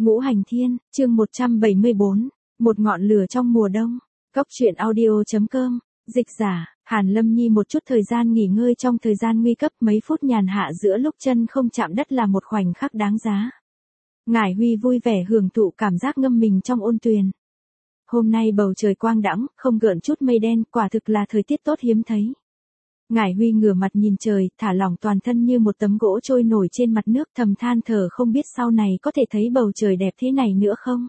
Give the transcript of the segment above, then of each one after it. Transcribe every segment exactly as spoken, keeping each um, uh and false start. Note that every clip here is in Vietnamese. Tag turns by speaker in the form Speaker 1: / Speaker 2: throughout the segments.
Speaker 1: Ngũ Hành Thiên, chương một trăm bảy mươi bốn, một ngọn lửa trong mùa đông. Cốc truyện audio chấm com, dịch giả, Hàn Lâm Nhi một chút thời gian nghỉ ngơi trong thời gian nguy cấp, mấy phút nhàn hạ giữa lúc chân không chạm đất là một khoảnh khắc đáng giá. Ngải Huy vui vẻ hưởng thụ cảm giác ngâm mình trong ôn tuyền. Hôm nay bầu trời quang đãng, không gợn chút mây đen, quả thực là thời tiết tốt hiếm thấy. Ngải Huy ngửa mặt nhìn trời, thả lỏng toàn thân như một tấm gỗ trôi nổi trên mặt nước, thầm than thở không biết sau này có thể thấy bầu trời đẹp thế này nữa không.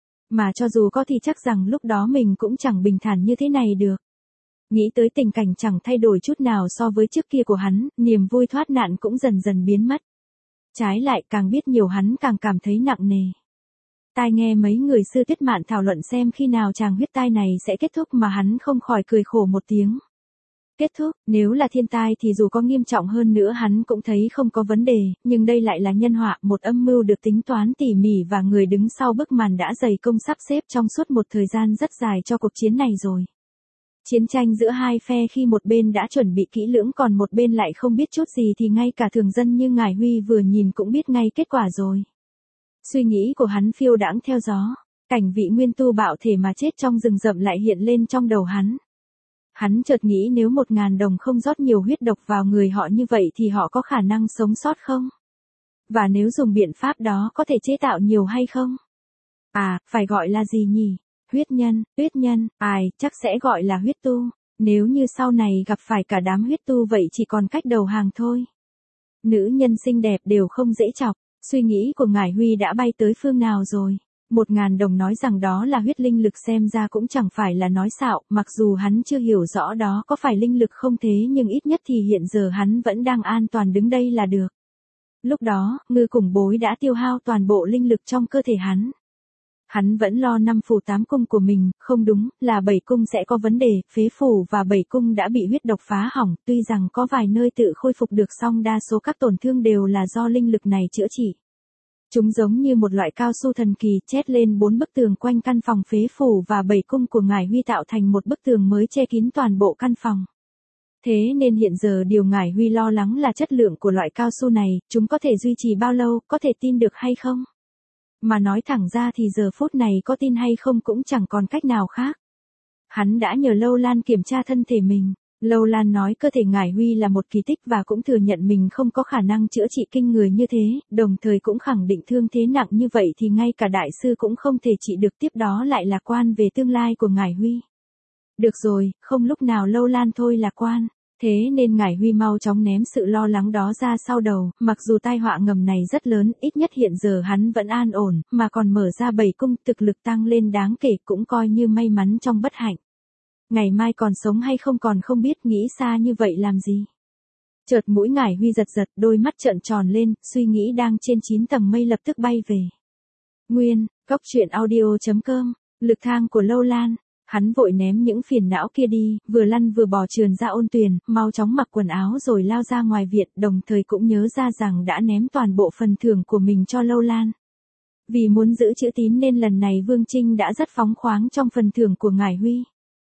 Speaker 1: Mà cho dù có thì chắc rằng lúc đó mình cũng chẳng bình thản như thế này được. Nghĩ tới tình cảnh chẳng thay đổi chút nào so với trước kia của hắn, niềm vui thoát nạn cũng dần dần biến mất. Trái lại càng biết nhiều hắn càng cảm thấy nặng nề. Tai nghe mấy người sư Tuyết Mạn thảo luận xem khi nào tràng huyết tai này sẽ kết thúc mà hắn không khỏi cười khổ một tiếng. Kết thúc, nếu là thiên tai thì dù có nghiêm trọng hơn nữa hắn cũng thấy không có vấn đề, nhưng đây lại là nhân họa, một âm mưu được tính toán tỉ mỉ và người đứng sau bức màn đã dày công sắp xếp trong suốt một thời gian rất dài cho cuộc chiến này rồi. Chiến tranh giữa hai phe khi một bên đã chuẩn bị kỹ lưỡng còn một bên lại không biết chút gì thì ngay cả thường dân như Ngải Huy vừa nhìn cũng biết ngay kết quả rồi. Suy nghĩ của hắn phiêu đãng theo gió, cảnh vị nguyên tu bạo thể mà chết trong rừng rậm lại hiện lên trong đầu hắn. Hắn chợt nghĩ nếu một ngàn đồng không rót nhiều huyết độc vào người họ như vậy thì họ có khả năng sống sót không? Và nếu dùng biện pháp đó có thể chế tạo nhiều hay không? À, phải gọi là gì nhỉ? Huyết nhân, huyết nhân, ai, chắc sẽ gọi là huyết tu. Nếu như sau này gặp phải cả đám huyết tu vậy chỉ còn cách đầu hàng thôi. Nữ nhân xinh đẹp đều không dễ chọc, suy nghĩ của Ngải Huy đã bay tới phương nào rồi. Một ngàn đồng nói rằng đó là huyết linh lực xem ra cũng chẳng phải là nói xạo, mặc dù hắn chưa hiểu rõ đó có phải linh lực không thế nhưng ít nhất thì hiện giờ hắn vẫn đang an toàn đứng đây là được. Lúc đó, Ngư Cùng Bối đã tiêu hao toàn bộ linh lực trong cơ thể hắn. Hắn vẫn lo năm phủ tám cung của mình, không đúng, là bảy cung sẽ có vấn đề, phế phủ và bảy cung đã bị huyết độc phá hỏng, tuy rằng có vài nơi tự khôi phục được song đa số các tổn thương đều là do linh lực này chữa trị. Chúng giống như một loại cao su thần kỳ chét lên bốn bức tường quanh căn phòng phế phủ và bảy cung của Ngải Huy tạo thành một bức tường mới che kín toàn bộ căn phòng. Thế nên hiện giờ điều Ngải Huy lo lắng là chất lượng của loại cao su này, chúng có thể duy trì bao lâu, có thể tin được hay không? Mà nói thẳng ra thì giờ phút này có tin hay không cũng chẳng còn cách nào khác. Hắn đã nhờ Lâu Lan kiểm tra thân thể mình. Lâu Lan nói cơ thể Ngải Huy là một kỳ tích và cũng thừa nhận mình không có khả năng chữa trị kinh người như thế, đồng thời cũng khẳng định thương thế nặng như vậy thì ngay cả đại sư cũng không thể trị được, tiếp đó lại lạc quan về tương lai của Ngải Huy. Được rồi, không lúc nào Lâu Lan thôi lạc quan, thế nên Ngải Huy mau chóng ném sự lo lắng đó ra sau đầu, mặc dù tai họa ngầm này rất lớn, ít nhất hiện giờ hắn vẫn an ổn, mà còn mở ra bảy cung thực lực tăng lên đáng kể cũng coi như may mắn trong bất hạnh. Ngày mai còn sống hay không còn không biết, nghĩ xa như vậy làm gì. Chợt mũi Ngải Huy giật giật, đôi mắt trợn tròn lên, suy nghĩ đang trên chín tầng mây lập tức bay về. Nguyên, Cốc truyện audio chấm com, lực thang của Lâu Lan. Hắn vội ném những phiền não kia đi, vừa lăn vừa bò trườn ra ôn tuyền, mau chóng mặc quần áo rồi lao ra ngoài viện, đồng thời cũng nhớ ra rằng đã ném toàn bộ phần thưởng của mình cho Lâu Lan. Vì muốn giữ chữ tín nên lần này Vương Trinh đã rất phóng khoáng trong phần thưởng của Ngải Huy.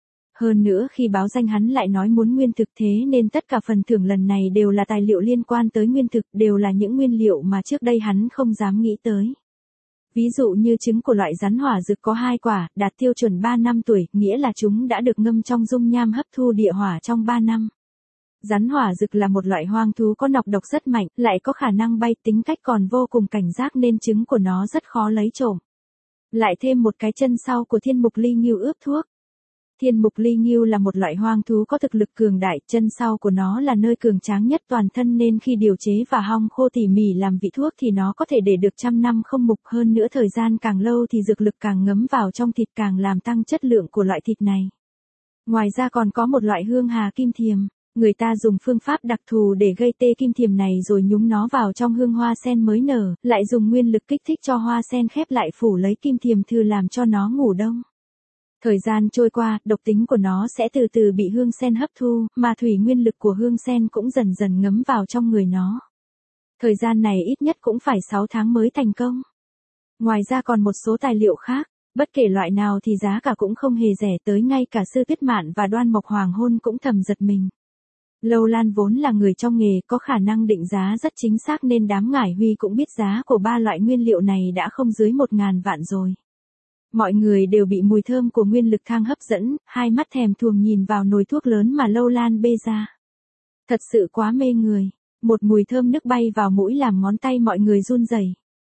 Speaker 1: Hơn nữa khi báo danh hắn lại nói muốn nguyên thực, thế nên tất cả phần thưởng lần này đều là tài liệu liên quan tới nguyên thực, đều là những nguyên liệu mà trước đây hắn không dám nghĩ tới. Ví dụ như trứng của loại rắn hỏa dực có hai quả, đạt tiêu chuẩn ba năm tuổi, nghĩa là chúng đã được ngâm trong dung nham hấp thu địa hỏa trong ba năm. Rắn hỏa dực là một loại hoang thú có nọc độc rất mạnh, lại có khả năng bay, tính cách còn vô cùng cảnh giác nên trứng của nó rất khó lấy trộm. Lại thêm một cái chân sau của thiên mục ly ngưu ướp thuốc. Thiên mục ly ngưu là một loại hoang thú có thực lực cường đại, chân sau của nó là nơi cường tráng nhất toàn thân nên khi điều chế và hong khô tỉ mỉ làm vị thuốc thì nó có thể để được trăm năm không mục, hơn nữa thời gian càng lâu thì dược lực càng ngấm vào trong thịt càng làm tăng chất lượng của loại thịt này. Ngoài ra còn có một loại hương hà kim thiềm, người ta dùng phương pháp đặc thù để gây tê kim thiềm này rồi nhúng nó vào trong hương hoa sen mới nở, lại dùng nguyên lực kích thích cho hoa sen khép lại phủ lấy kim thiềm thư làm cho nó ngủ đông. Thời gian trôi qua, độc tính của nó sẽ từ từ bị hương sen hấp thu, mà thủy nguyên lực của hương sen cũng dần dần ngấm vào trong người nó. Thời gian này ít nhất cũng phải sáu tháng mới thành công. Ngoài ra còn một số tài liệu khác, bất kể loại nào thì giá cả cũng không hề rẻ, tới ngay cả Sư Tuyết Mạn và Đoan Mộc Hoàng Hôn cũng thầm giật mình. Lâu Lan vốn là người trong nghề có khả năng định giá rất chính xác nên đám Ngải Huy cũng biết giá của ba loại nguyên liệu này đã không dưới một ngàn vạn rồi. Mọi người đều bị mùi thơm của nguyên lực thang hấp dẫn, hai mắt thèm thuồng nhìn vào nồi thuốc lớn mà Lâu Lan bê ra. Thật sự quá mê người, một mùi thơm nức bay vào mũi làm ngón tay mọi người run rẩy.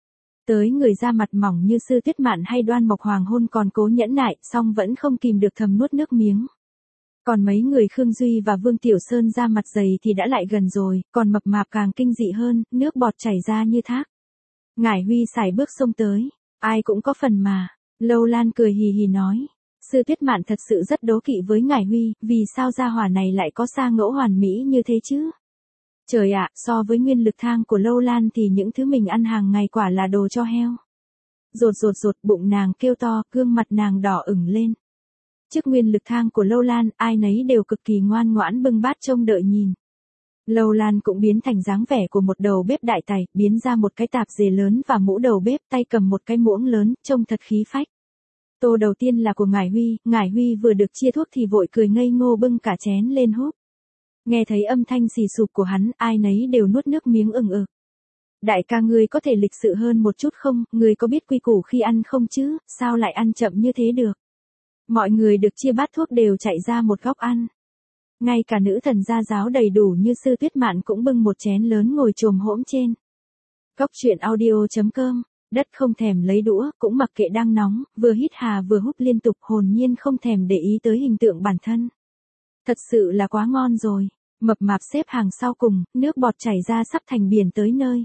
Speaker 1: Tới người da mặt mỏng như Sư Tuyết Mạn hay Đoan Mộc Hoàng Hôn còn cố nhẫn nại, song vẫn không kìm được thầm nuốt nước miếng. Còn mấy người Khương Duy và Vương Tiểu Sơn da mặt dày thì đã lại gần rồi, còn mập mạp càng kinh dị hơn, nước bọt chảy ra như thác. Ngải Huy sải bước xông tới, ai cũng có phần mà. Lâu Lan cười hì hì nói, Sư Tuyết Mạn thật sự rất đố kỵ với Ngải Huy, vì sao gia hỏa này lại có sa ngẫu hoàn mỹ như thế chứ? Trời ạ, so với nguyên lực thang của Lâu Lan thì những thứ mình ăn hàng ngày quả là đồ cho heo. Rột rột rột, bụng nàng kêu to, gương mặt nàng đỏ ửng lên. Trước nguyên lực thang của Lâu Lan, ai nấy đều cực kỳ ngoan ngoãn bưng bát trông đợi nhìn. Lâu Lan cũng biến thành dáng vẻ của một đầu bếp đại tài, biến ra một cái tạp dề lớn và mũ đầu bếp, tay cầm một cái muỗng lớn, trông thật khí phách. Tô đầu tiên là của Ngải Huy, Ngải Huy vừa được chia thuốc thì vội cười ngây ngô bưng cả chén lên húp. Nghe thấy âm thanh xì sụp của hắn, ai nấy đều nuốt nước miếng ừng ực. Đại ca ngươi có thể lịch sự hơn một chút không, ngươi có biết quy củ khi ăn không chứ, sao lại ăn chậm như thế được? Mọi người được chia bát thuốc đều chạy ra một góc ăn. Ngay cả nữ thần gia giáo đầy đủ như Sư Tuyết Mạn cũng bưng một chén lớn ngồi chồm hỗn trên. Cốc truyện audio chấm com, đất không thèm lấy đũa, cũng mặc kệ đang nóng, vừa hít hà vừa hút liên tục hồn nhiên không thèm để ý tới hình tượng bản thân. Thật sự là quá ngon rồi, mập mạp xếp hàng sau cùng, nước bọt chảy ra sắp thành biển tới nơi.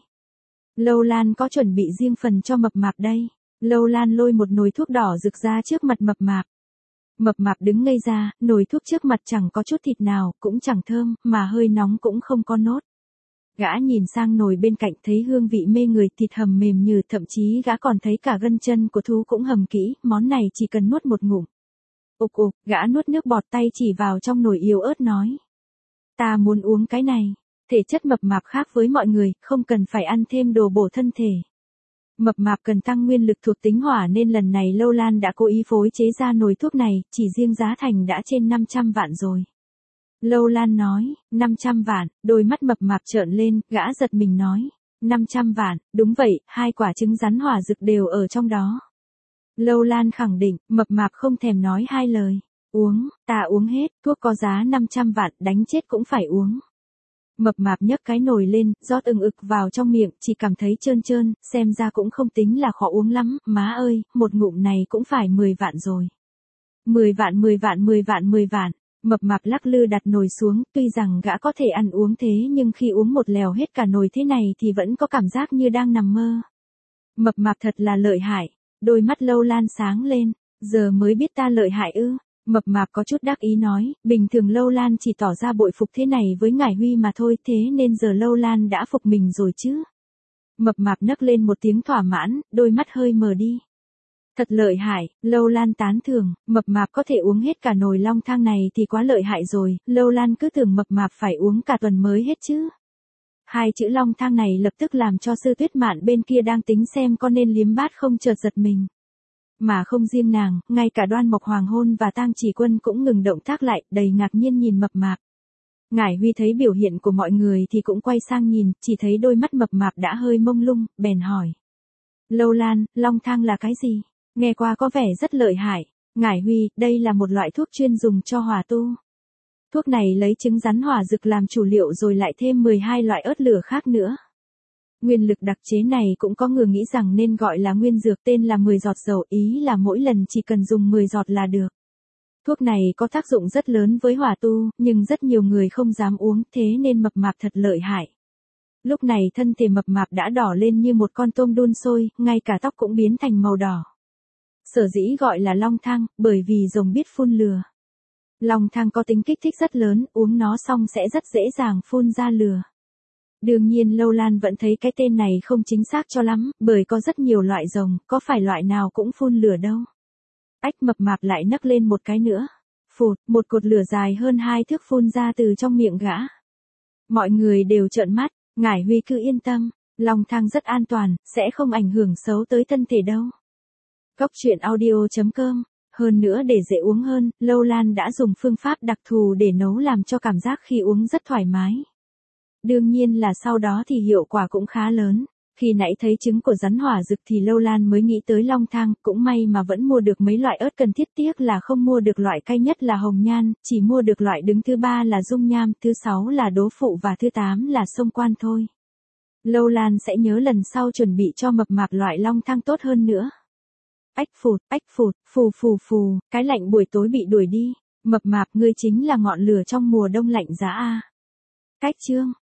Speaker 1: Lâu Lan có chuẩn bị riêng phần cho mập mạp đây. Lâu Lan lôi một nồi thuốc đỏ rực ra trước mặt mập mạp. Mập mạp đứng ngây ra, nồi thuốc trước mặt chẳng có chút thịt nào, cũng chẳng thơm, mà hơi nóng cũng không có nốt. Gã nhìn sang nồi bên cạnh thấy hương vị mê người, thịt hầm mềm nhừ, thậm chí gã còn thấy cả gân chân của thú cũng hầm kỹ, món này chỉ cần nuốt một ngụm. Ục ục, gã nuốt nước bọt tay chỉ vào trong nồi yếu ớt nói. Ta muốn uống cái này, thể chất mập mạp khác với mọi người, không cần phải ăn thêm đồ bổ thân thể. Mập mạp cần tăng nguyên lực thuộc tính hỏa nên lần này Lâu Lan đã cố ý phối chế ra nồi thuốc này, chỉ riêng giá thành đã trên năm trăm vạn rồi. Lâu Lan nói, năm trăm vạn, đôi mắt mập mạp trợn lên, gã giật mình nói, năm trăm vạn, đúng vậy, hai quả trứng rắn hỏa rực đều ở trong đó. Lâu Lan khẳng định, mập mạp không thèm nói hai lời, uống, ta uống hết, thuốc có giá năm trăm vạn, đánh chết cũng phải uống. Mập mạp nhấc cái nồi lên, rót ừng ực vào trong miệng, chỉ cảm thấy trơn trơn, xem ra cũng không tính là khó uống lắm, má ơi, một ngụm này cũng phải mười vạn rồi. mười vạn mười vạn mười vạn mười vạn, mập mạp lắc lư đặt nồi xuống, tuy rằng gã có thể ăn uống thế nhưng khi uống một lèo hết cả nồi thế này thì vẫn có cảm giác như đang nằm mơ. Mập mạp thật là lợi hại, đôi mắt Lâu Lan sáng lên, giờ mới biết ta lợi hại ư. Mập mạp có chút đắc ý nói, bình thường Lâu Lan chỉ tỏ ra bội phục thế này với Ngải Huy mà thôi, thế nên giờ Lâu Lan đã phục mình rồi chứ. Mập mạp nấc lên một tiếng thỏa mãn, đôi mắt hơi mờ đi. Thật lợi hại, Lâu Lan tán thưởng, mập mạp có thể uống hết cả nồi long thang này thì quá lợi hại rồi, Lâu Lan cứ tưởng mập mạp phải uống cả tuần mới hết chứ. Hai chữ long thang này lập tức làm cho Sư Tuyết Mạn bên kia đang tính xem có nên liếm bát không chợt giật mình. Mà không riêng nàng, ngay cả Đoan Mộc Hoàng Hôn và Tang Chỉ Quân cũng ngừng động tác lại, đầy ngạc nhiên nhìn mập mạp. Ngải Huy thấy biểu hiện của mọi người thì cũng quay sang nhìn, chỉ thấy đôi mắt mập mạp đã hơi mông lung, bèn hỏi. Lâu Lan, long thang là cái gì? Nghe qua có vẻ rất lợi hại. Ngải Huy, đây là một loại thuốc chuyên dùng cho hỏa tu. Thuốc này lấy trứng rắn hỏa rực làm chủ liệu rồi lại thêm mười hai loại ớt lửa khác nữa. Nguyên lực đặc chế này cũng có người nghĩ rằng nên gọi là nguyên dược, tên là mười giọt dầu, ý là mỗi lần chỉ cần dùng mười giọt là được. Thuốc này có tác dụng rất lớn với hỏa tu, nhưng rất nhiều người không dám uống, thế nên mập mạp thật lợi hại. Lúc này thân thể mập mạp đã đỏ lên như một con tôm đun sôi, ngay cả tóc cũng biến thành màu đỏ. Sở dĩ gọi là long thang, bởi vì rồng biết phun lừa. Long thang có tính kích thích rất lớn, uống nó xong sẽ rất dễ dàng phun ra lừa. Đương nhiên Lâu Lan vẫn thấy cái tên này không chính xác cho lắm, bởi có rất nhiều loại rồng, có phải loại nào cũng phun lửa đâu. Ách, mập mạp lại nấc lên một cái nữa. Phụt, một cột lửa dài hơn hai thước phun ra từ trong miệng gã. Mọi người đều trợn mắt, Ngải Huy cứ yên tâm, long thang rất an toàn, sẽ không ảnh hưởng xấu tới thân thể đâu. Cốc truyện audio chấm com Hơn nữa để dễ uống hơn, Lâu Lan đã dùng phương pháp đặc thù để nấu làm cho cảm giác khi uống rất thoải mái. Đương nhiên là sau đó thì hiệu quả cũng khá lớn. Khi nãy thấy trứng của rắn hỏa dực thì Lâu Lan mới nghĩ tới long thang, cũng may mà vẫn mua được mấy loại ớt cần thiết, tiếc là không mua được loại cay nhất là hồng nhan, chỉ mua được loại đứng thứ ba là dung nham, thứ sáu là đố phụ và thứ tám là sông quan thôi. Lâu Lan sẽ nhớ lần sau chuẩn bị cho mập mạp loại long thang tốt hơn nữa. Ách phụt, ách phụt, phù phù phù, cái lạnh buổi tối bị đuổi đi. Mập mạp, ngươi chính là ngọn lửa trong mùa đông lạnh giá a. Cách chương